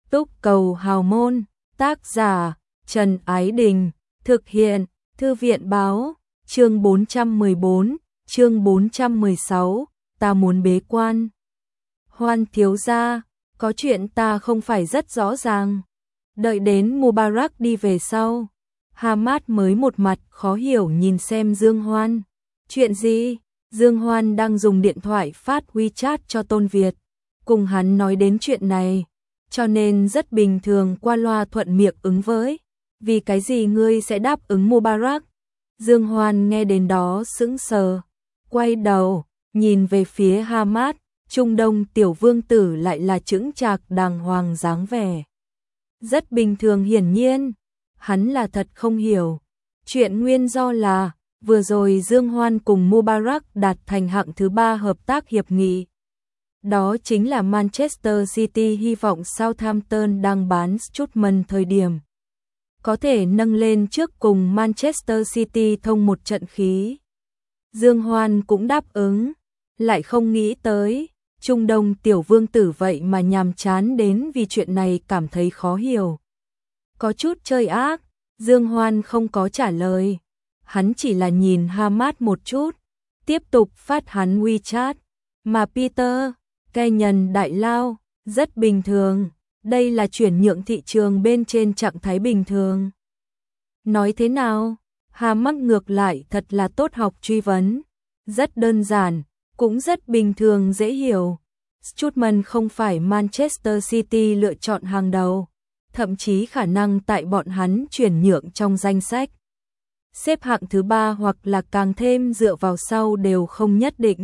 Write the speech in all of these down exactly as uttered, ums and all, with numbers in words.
Túc cầu hào môn, tác giả Trần Ái Đình, thực hiện Thư viện báo, chương bốn trăm mười bốn, chương bốn trăm mười sáu, ta muốn bế quan. Hoan thiếu gia, có chuyện ta không phải rất rõ ràng. Đợi đến Mubarak đi về sau, Hamad mới một mặt khó hiểu nhìn xem Dương Hoan. Chuyện gì? Dương Hoan đang dùng điện thoại phát WeChat cho Tôn Việt, cùng hắn nói đến chuyện này, cho nên rất bình thường qua loa thuận miệng ứng với. Vì cái gì ngươi sẽ đáp ứng Mubarak? Dương Hoan nghe đến đó sững sờ, quay đầu, nhìn về phía Hamad, Trung Đông tiểu vương tử lại là chững chạc đàng hoàng dáng vẻ. Rất bình thường, hiển nhiên, hắn là thật không hiểu. Chuyện nguyên do là, vừa rồi Dương Hoan cùng Mubarak đạt thành hạng thứ ba hợp tác hiệp nghị. Đó chính là Manchester City hy vọng Southampton đang bán Strootman thời điểm có thể nâng lên trước cùng Manchester City thông một trận khí. Dương Hoan cũng đáp ứng, lại không nghĩ tới, Trung Đông tiểu vương tử vậy mà nhàm chán đến vì chuyện này cảm thấy khó hiểu. Có chút chơi ác, Dương Hoan không có trả lời, hắn chỉ là nhìn Hamad một chút, tiếp tục phát hắn WeChat, mà Peter, Kenyon đại lao, rất bình thường. Đây là chuyển nhượng thị trường bên trên trạng thái bình thường. Nói thế nào? Hamad ngược lại thật là tốt học truy vấn. Rất đơn giản, cũng rất bình thường dễ hiểu. Strootman không phải Manchester City lựa chọn hàng đầu, thậm chí khả năng tại bọn hắn chuyển nhượng trong danh sách xếp hạng thứ ba hoặc là càng thêm dựa vào sau đều không nhất định.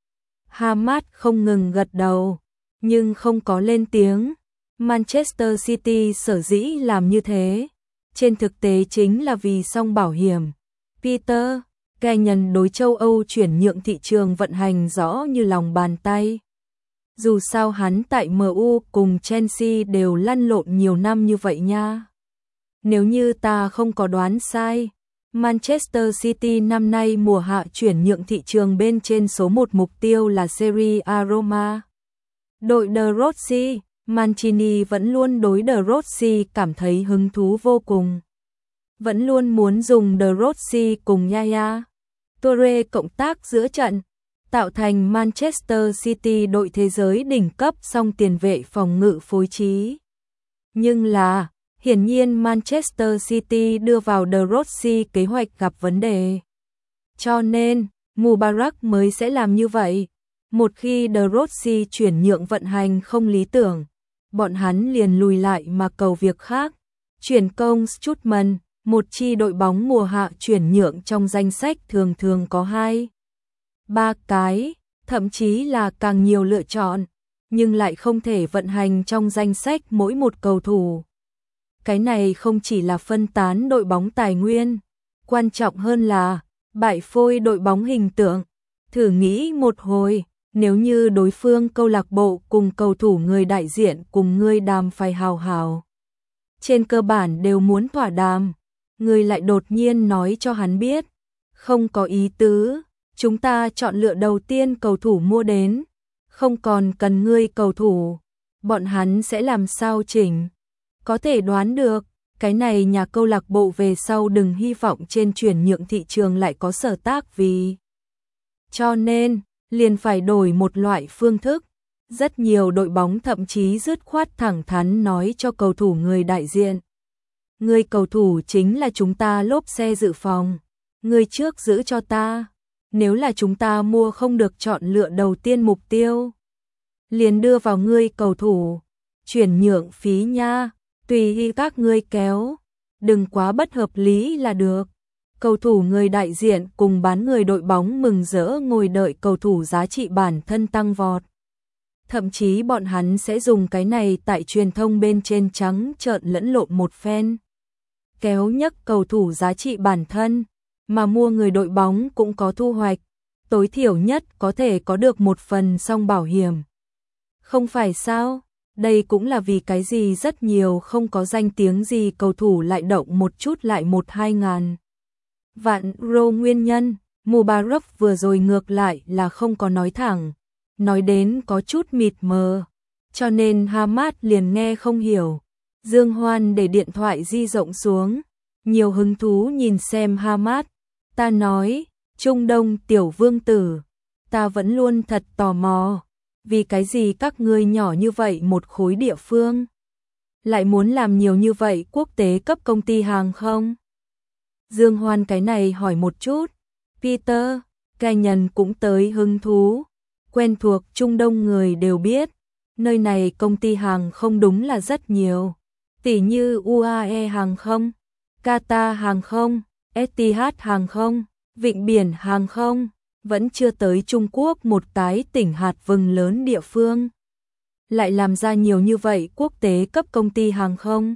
Hamad không ngừng gật đầu, nhưng không có lên tiếng. Manchester City sở dĩ làm như thế, trên thực tế chính là vì song bảo hiểm. Peter, Kenyon đối châu Âu chuyển nhượng thị trường vận hành rõ như lòng bàn tay. Dù sao hắn tại em u cùng Chelsea đều lăn lộn nhiều năm như vậy nha. Nếu như ta không có đoán sai, Manchester City năm nay mùa hạ chuyển nhượng thị trường bên trên số một mục tiêu là Serie A Roma. Đội De Rossi, Mancini vẫn luôn đối De Rossi cảm thấy hứng thú vô cùng. Vẫn luôn muốn dùng De Rossi cùng Yaya Toure cộng tác giữa trận, tạo thành Manchester City đội thế giới đỉnh cấp song tiền vệ phòng ngự phối trí. Nhưng là, hiển nhiên Manchester City đưa vào De Rossi kế hoạch gặp vấn đề. Cho nên, Mubarak mới sẽ làm như vậy. Một khi De Rossi chuyển nhượng vận hành không lý tưởng, bọn hắn liền lùi lại mà cầu việc khác. Chuyển công Strootman, một chi đội bóng mùa hạ chuyển nhượng trong danh sách thường thường có hai, ba cái, thậm chí là càng nhiều lựa chọn, nhưng lại không thể vận hành trong danh sách mỗi một cầu thủ. Cái này không chỉ là phân tán đội bóng tài nguyên, quan trọng hơn là bại phôi đội bóng hình tượng. Thử nghĩ một hồi, nếu như đối phương câu lạc bộ cùng cầu thủ người đại diện cùng ngươi đàm phải hào hào, trên cơ bản đều muốn thỏa đàm, ngươi lại đột nhiên nói cho hắn biết, không có ý tứ, chúng ta chọn lựa đầu tiên cầu thủ mua đến, không còn cần ngươi cầu thủ, bọn hắn sẽ làm sao chỉnh? Có thể đoán được, cái này nhà câu lạc bộ về sau đừng hy vọng trên chuyển nhượng thị trường lại có sở tác vì. Cho nên, liền phải đổi một loại phương thức. Rất nhiều đội bóng thậm chí dứt khoát thẳng thắn nói cho cầu thủ người đại diện. Người cầu thủ chính là chúng ta lốp xe dự phòng. Người trước giữ cho ta. Nếu là chúng ta mua không được chọn lựa đầu tiên mục tiêu, liền đưa vào ngươi cầu thủ. Chuyển nhượng phí nha, tùy ý các ngươi kéo. Đừng quá bất hợp lý là được. Cầu thủ người đại diện cùng bán người đội bóng mừng rỡ ngồi đợi cầu thủ giá trị bản thân tăng vọt. Thậm chí bọn hắn sẽ dùng cái này tại truyền thông bên trên trắng trợn lẫn lộn một phen. Kéo nhấc cầu thủ giá trị bản thân, mà mua người đội bóng cũng có thu hoạch. Tối thiểu nhất có thể có được một phần song bảo hiểm. Không phải sao? Đây cũng là vì cái gì rất nhiều không có danh tiếng gì cầu thủ lại động một chút lại một hai ngàn vạn euro nguyên nhân. Mubarak vừa rồi ngược lại là không có nói thẳng, nói đến có chút mịt mờ. cho nên Hamad liền nghe không hiểu. Dương Hoan để điện thoại di động xuống, nhiều hứng thú nhìn xem Hamad. Ta nói, Trung Đông tiểu vương tử, ta vẫn luôn thật tò mò, vì cái gì các ngươi nhỏ như vậy một khối địa phương, lại muốn làm nhiều như vậy quốc tế cấp công ty hàng không? Dương Hoan cái này hỏi một chút. Peter, Canyon cũng tới hứng thú, quen thuộc Trung Đông người đều biết, nơi này công ty hàng không đúng là rất nhiều, tỉ như u a e hàng không, Qatar hàng không, Etihad hàng không, Vịnh Biển hàng không, vẫn chưa tới Trung Quốc một cái tỉnh hạt vừng lớn địa phương. Lại làm ra nhiều như vậy quốc tế cấp công ty hàng không.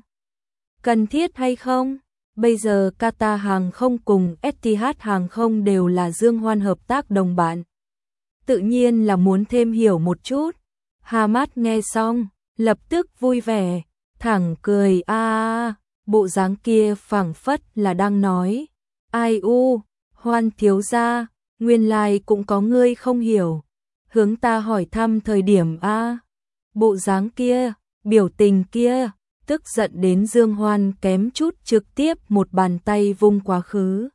Cần thiết hay không? Bây giờ Qatar hàng không cùng Etihad hàng không đều là Dương Hoan hợp tác đồng bạn. Tự nhiên là muốn thêm hiểu một chút. Hamad nghe xong, lập tức vui vẻ, thẳng cười a a, bộ dáng kia phảng phất là đang nói, ai u, Hoan thiếu gia, nguyên lai cũng có ngươi không hiểu, hướng ta hỏi thăm thời điểm a. Bộ dáng kia, biểu tình kia, tức giận đến Dương Hoan kém chút trực tiếp một bàn tay vung quá khứ.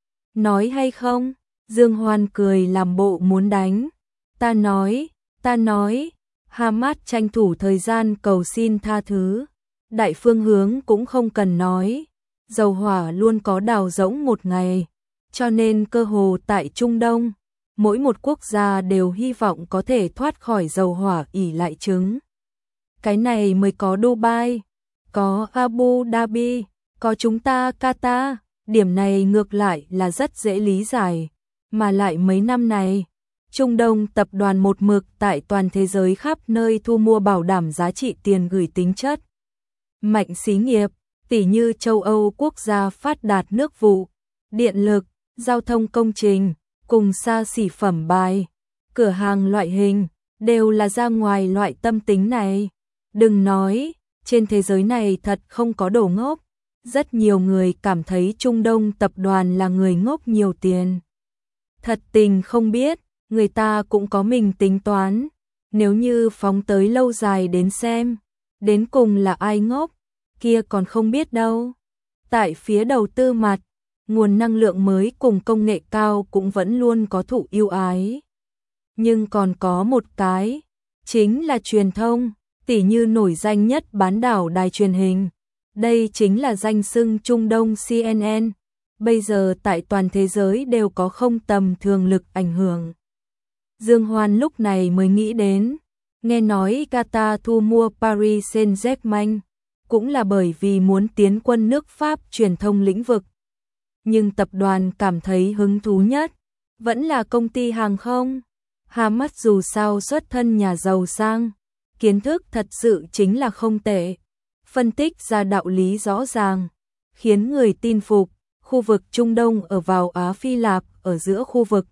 Nói hay không? Dương Hoan cười làm bộ muốn đánh. Ta nói, ta nói. Hamad tranh thủ thời gian cầu xin tha thứ. Đại phương hướng cũng không cần nói. Dầu hỏa luôn có đào rỗng một ngày. Cho nên cơ hồ tại Trung Đông, mỗi một quốc gia đều hy vọng có thể thoát khỏi dầu hỏa ỷ lại trứng. Cái này mới có Dubai, có Abu Dhabi, có chúng ta Qatar, điểm này ngược lại là rất dễ lý giải, mà lại mấy năm này, Trung Đông tập đoàn một mực tại toàn thế giới khắp nơi thu mua bảo đảm giá trị tiền gửi tính chất. Mạnh xí nghiệp, tỉ như châu Âu quốc gia phát đạt nước vụ, điện lực, giao thông công trình, cùng xa xỉ phẩm bài, cửa hàng loại hình, đều là ra ngoài loại tâm tính này. Đừng nói, trên thế giới này thật không có đồ ngốc. Rất nhiều người cảm thấy Trung Đông tập đoàn là người ngốc nhiều tiền. Thật tình không biết, người ta cũng có mình tính toán. Nếu như phóng tới lâu dài đến xem, đến cùng là ai ngốc, kia còn không biết đâu. Tại phía đầu tư mặt, nguồn năng lượng mới cùng công nghệ cao cũng vẫn luôn có thụ ưu ái. Nhưng còn có một cái, chính là truyền thông, tỉ như nổi danh nhất bán đảo đài truyền hình. Đây chính là danh xưng Trung Đông C N N. Bây giờ tại toàn thế giới đều có không tầm thường lực ảnh hưởng. Dương Hoan lúc này mới nghĩ đến, nghe nói Qatar thu mua Paris Saint-Germain, cũng là bởi vì muốn tiến quân nước Pháp truyền thông lĩnh vực. Nhưng tập đoàn cảm thấy hứng thú nhất, vẫn là công ty hàng không. Hamad dù sao xuất thân nhà giàu sang, kiến thức thật sự chính là không tệ. Phân tích ra đạo lý rõ ràng, khiến người tin phục, khu vực Trung Đông ở vào Á Phi Lạp ở giữa khu vực.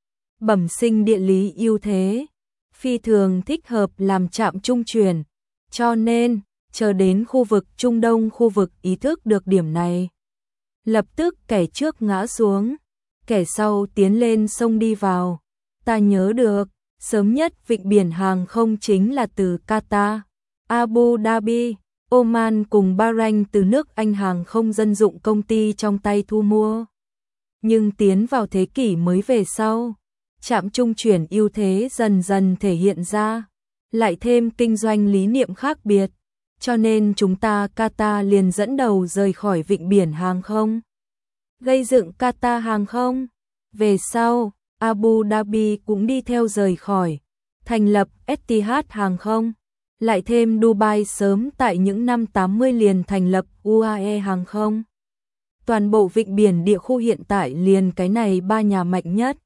Bẩm sinh địa lý ưu thế, phi thường thích hợp làm trạm trung chuyển, cho nên, chờ đến khu vực Trung Đông khu vực ý thức được điểm này. Lập tức kẻ trước ngã xuống, kẻ sau tiến lên sông đi vào. Ta nhớ được, sớm nhất vịnh biển hàng không chính là từ Qatar, Abu Dhabi, Oman cùng Bahrain từ nước Anh hàng không dân dụng công ty trong tay thu mua. Nhưng tiến vào thế kỷ mới về sau, trạm trung chuyển ưu thế dần dần thể hiện ra, lại thêm kinh doanh lý niệm khác biệt, cho nên chúng ta Qatar liền dẫn đầu rời khỏi vịnh biển hàng không, gây dựng Qatar hàng không. Về sau, Abu Dhabi cũng đi theo rời khỏi, thành lập Etihad hàng không. Lại thêm Dubai sớm tại những năm tám mươi liền thành lập u a e hàng không. Toàn bộ vịnh biển địa khu hiện tại liền cái này ba nhà mạnh nhất.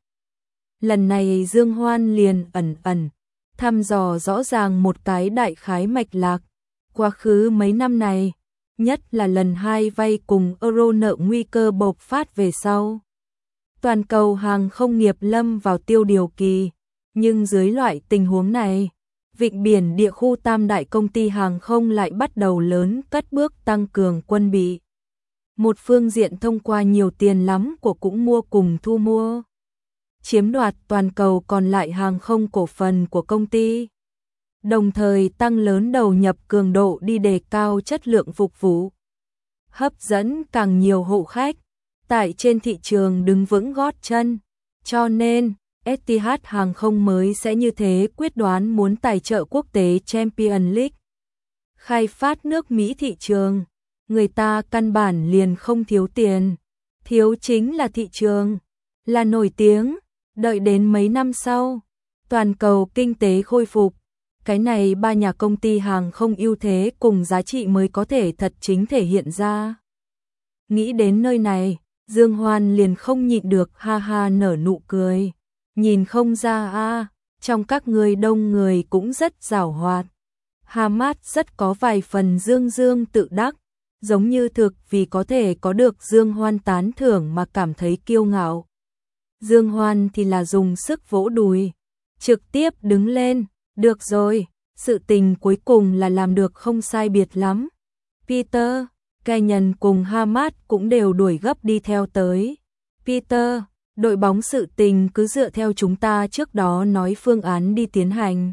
Lần này Dương Hoan liền ẩn ẩn thăm dò rõ ràng một cái đại khái mạch lạc. Quá khứ mấy năm này, nhất là lần hai vay cùng euro nợ nguy cơ bộc phát về sau. Toàn cầu hàng không nghiệp lâm vào tiêu điều kỳ, nhưng dưới loại tình huống này, vịnh biển địa khu tam đại công ty hàng không lại bắt đầu lớn cất bước tăng cường quân bị. Một phương diện thông qua nhiều tiền lắm của cũng mua cùng thu mua, chiếm đoạt toàn cầu còn lại hàng không cổ phần của công ty. đồng thời tăng lớn đầu nhập cường độ đi đề cao chất lượng phục vụ, hấp dẫn càng nhiều hộ khách, tại trên thị trường đứng vững gót chân. Cho nên, Etihad hàng không mới sẽ như thế quyết đoán muốn tài trợ quốc tế Champions League. Khai phát nước Mỹ thị trường, người ta căn bản liền không thiếu tiền, thiếu chính là thị trường, là nổi tiếng, đợi đến mấy năm sau, toàn cầu kinh tế khôi phục, cái này ba nhà công ty hàng không ưu thế cùng giá trị mới có thể thật chính thể hiện ra. Nghĩ đến nơi này, Dương Hoan liền không nhịn được ha ha nở nụ cười. Nhìn không ra a, trong các người đông người cũng rất giàu hoạt. Hamad rất có vài phần dương dương tự đắc, giống như thực vì có thể có được Dương Hoan tán thưởng mà cảm thấy kiêu ngạo. Dương Hoan thì là dùng sức vỗ đùi, trực tiếp đứng lên, được rồi, sự tình cuối cùng là làm được không sai biệt lắm. Peter, Kenyon cùng Hamad cũng đều đuổi gấp đi theo tới. Peter, đội bóng sự tình cứ dựa theo chúng ta trước đó nói phương án đi tiến hành.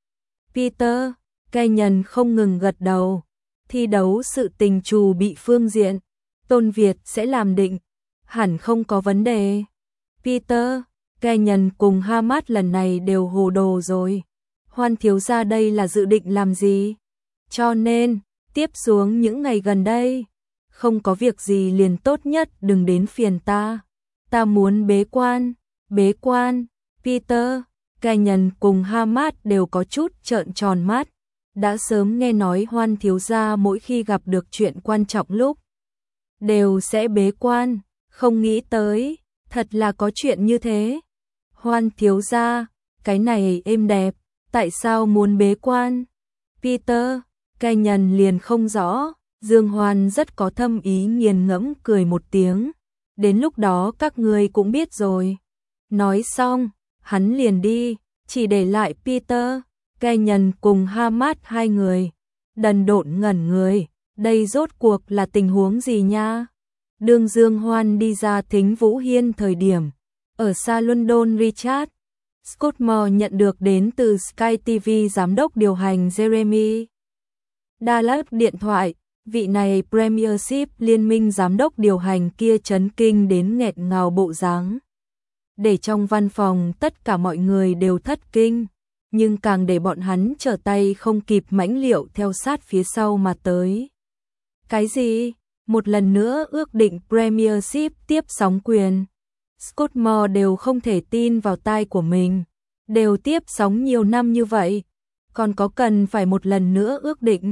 Peter, Kenyon không ngừng gật đầu. Thi đấu sự tình trù bị phương diện, Tôn Việt sẽ làm định, hẳn không có vấn đề. Peter, Kenyon cùng Hamad lần này đều hồ đồ rồi. Hoan thiếu gia đây là dự định làm gì? Cho nên, tiếp xuống những ngày gần đây, không có việc gì liền tốt nhất đừng đến phiền ta. Ta muốn bế quan, bế quan. Peter, Kenyon cùng Hamad đều có chút trợn tròn mắt. Đã sớm nghe nói Hoan thiếu gia mỗi khi gặp được chuyện quan trọng lúc đều sẽ bế quan, không nghĩ tới, thật là có chuyện như thế. Hoan thiếu gia, cái này êm đẹp, tại sao muốn bế quan? Peter, Kenyon liền không rõ, Dương Hoan rất có thâm ý nghiền ngẫm cười một tiếng. Đến lúc đó các người cũng biết rồi. Nói xong, hắn liền đi, chỉ để lại Peter, Kenyon cùng Hamad hai người. Đần độn ngẩn người, đây rốt cuộc là tình huống gì nha? Đương Dương Hoan đi ra thính Vũ Hiên thời điểm, ở xa London Richard Scottmore nhận được đến từ Sky ti vi giám đốc điều hành Jeremy Dallas điện thoại. Vị này Premiership liên minh giám đốc điều hành kia chấn kinh đến nghẹt ngào bộ dáng. Để trong văn phòng tất cả mọi người đều thất kinh, nhưng càng để bọn hắn trở tay không kịp mãnh liệu theo sát phía sau mà tới. Cái gì? Một lần nữa ước định Premiership tiếp sóng quyền. Scottmore đều không thể tin vào tai của mình. Đều tiếp sóng nhiều năm như vậy, còn có cần phải một lần nữa ước định?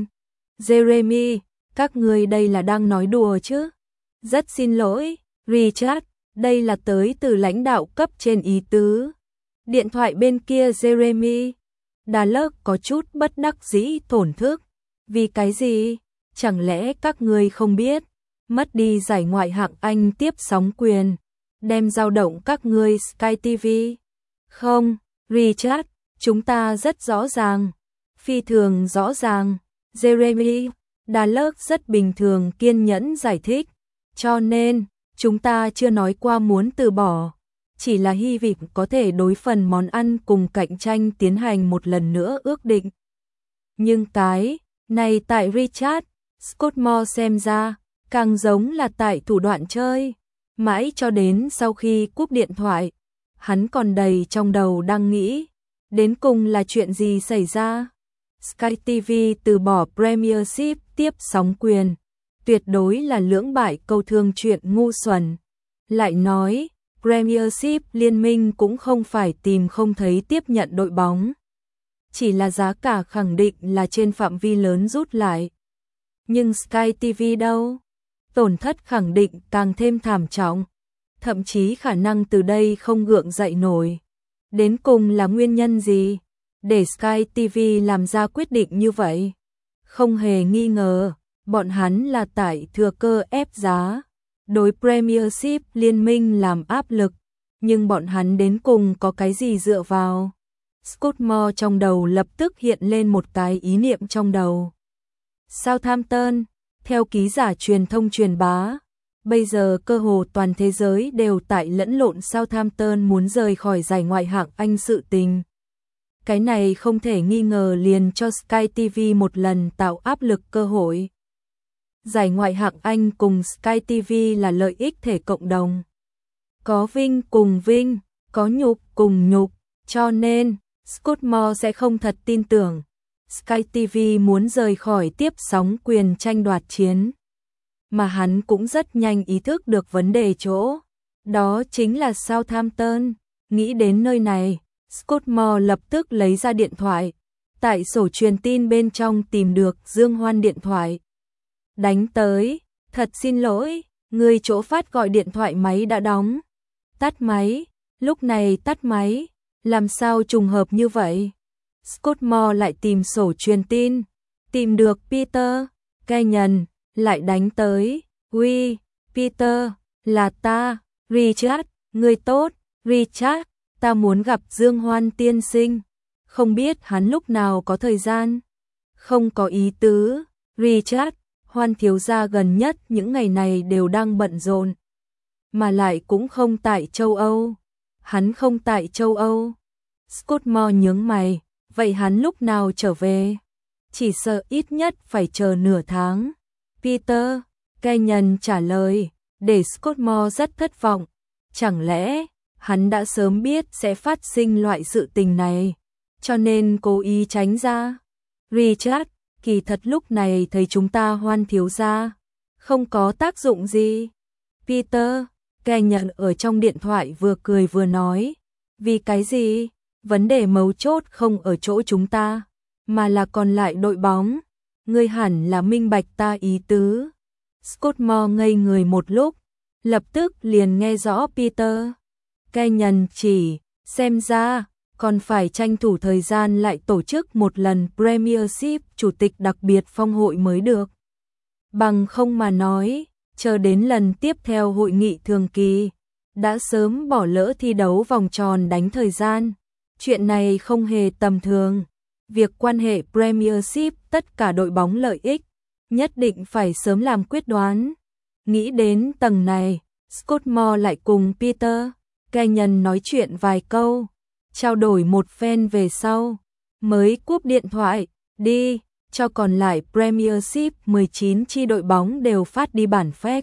Jeremy, các người đây là đang nói đùa chứ? Rất xin lỗi, Richard, đây là tới từ lãnh đạo cấp trên ý tứ. Điện thoại bên kia Jeremy. Dallas có chút bất đắc dĩ thổn thức. Vì cái gì? Chẳng lẽ các người không biết? Mất đi giải ngoại hạng Anh tiếp sóng quyền, đem dao động các người Sky ti vi. Không, Richard, chúng ta rất rõ ràng. Phi thường rõ ràng. Jeremy, Dallas rất bình thường kiên nhẫn giải thích. Cho nên, chúng ta chưa nói qua muốn từ bỏ. Chỉ là hy vọng có thể đối phần món ăn cùng cạnh tranh tiến hành một lần nữa ước định. Nhưng cái này tại Richard Scottmore xem ra, càng giống là tại thủ đoạn chơi. Mãi cho đến sau khi cúp điện thoại, hắn còn đầy trong đầu đang nghĩ, đến cùng là chuyện gì xảy ra? Sky ti vi từ bỏ Premiership tiếp sóng quyền, tuyệt đối là lưỡng bại câu thương chuyện ngu xuẩn. Lại nói, Premiership liên minh cũng không phải tìm không thấy tiếp nhận đội bóng. Chỉ là giá cả khẳng định là trên phạm vi lớn rút lại. Nhưng Sky ti vi đâu? Tổn thất khẳng định càng thêm thảm trọng. Thậm chí khả năng từ đây không gượng dậy nổi. Đến cùng là nguyên nhân gì? Để Sky ti vi làm ra quyết định như vậy? Không hề nghi ngờ, bọn hắn là tại thừa cơ ép giá. Đối Premiership liên minh làm áp lực. Nhưng bọn hắn đến cùng có cái gì dựa vào? Scottmore trong đầu lập tức hiện lên một cái ý niệm trong đầu. Southampton, theo ký giả truyền thông truyền bá, bây giờ cơ hồ toàn thế giới đều tại lẫn lộn Southampton muốn rời khỏi giải ngoại hạng Anh sự tình. Cái này không thể nghi ngờ liền cho Sky ti vi một lần tạo áp lực cơ hội. Giải ngoại hạng Anh cùng Sky ti vi là lợi ích thể cộng đồng. Có vinh cùng vinh, có nhục cùng nhục, cho nên Scudamore sẽ không thật tin tưởng Sky ti vi muốn rời khỏi tiếp sóng quyền tranh đoạt chiến. Mà hắn cũng rất nhanh ý thức được vấn đề chỗ. Đó chính là Southampton. Nghĩ đến nơi này, Scudamore lập tức lấy ra điện thoại. Tại sổ truyền tin bên trong tìm được Dương Hoan điện thoại. Đánh tới, thật xin lỗi, người chỗ phát gọi điện thoại máy đã đóng. Tắt máy, lúc này tắt máy, làm sao trùng hợp như vậy? Scudamore lại tìm sổ truyền tin, tìm được Peter, Kenyon, lại đánh tới. Uy, Peter, là ta, Richard, người tốt, Richard, ta muốn gặp Dương Hoan tiên sinh. Không biết hắn lúc nào có thời gian? Không có ý tứ, Richard, Hoan thiếu gia gần nhất những ngày này đều đang bận rộn. Mà lại cũng không tại châu Âu. Hắn không tại châu Âu. Scudamore nhướng mày, vậy hắn lúc nào trở về? Chỉ sợ ít nhất phải chờ nửa tháng. Peter, Kenyon trả lời, để Scudamore rất thất vọng. Chẳng lẽ hắn đã sớm biết sẽ phát sinh loại sự tình này, cho nên cố ý tránh ra? Richard, kỳ thật lúc này thấy chúng ta Hoan thiếu gia không có tác dụng gì. Peter, Kenyon ở trong điện thoại vừa cười vừa nói, vì cái gì? Vấn đề mấu chốt không ở chỗ chúng ta, mà là còn lại đội bóng. Ngươi hẳn là minh bạch ta ý tứ. Scudamore ngây người một lúc, lập tức liền nghe rõ Peter. Kenyon chỉ, xem ra, còn phải tranh thủ thời gian lại tổ chức một lần Premiership chủ tịch đặc biệt phong hội mới được. Bằng không mà nói, chờ đến lần tiếp theo hội nghị thường kỳ, đã sớm bỏ lỡ thi đấu vòng tròn đánh thời gian. Chuyện này không hề tầm thường. Việc quan hệ Premiership tất cả đội bóng lợi ích, nhất định phải sớm làm quyết đoán. Nghĩ đến tầng này, Scudamore lại cùng Peter, Kenyon nói chuyện vài câu, trao đổi một phen về sau, mới cúp điện thoại, đi, cho còn lại Premiership mười chín chi đội bóng đều phát đi bản fax.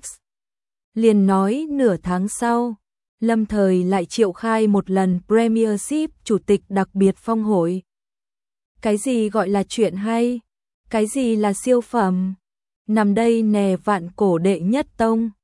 Liền nói nửa tháng sau, lâm thời lại triệu khai một lần Premiership chủ tịch đặc biệt phong hội. Cái gì gọi là chuyện hay? Cái gì là siêu phẩm? Nằm đây nè vạn cổ đệ nhất tông.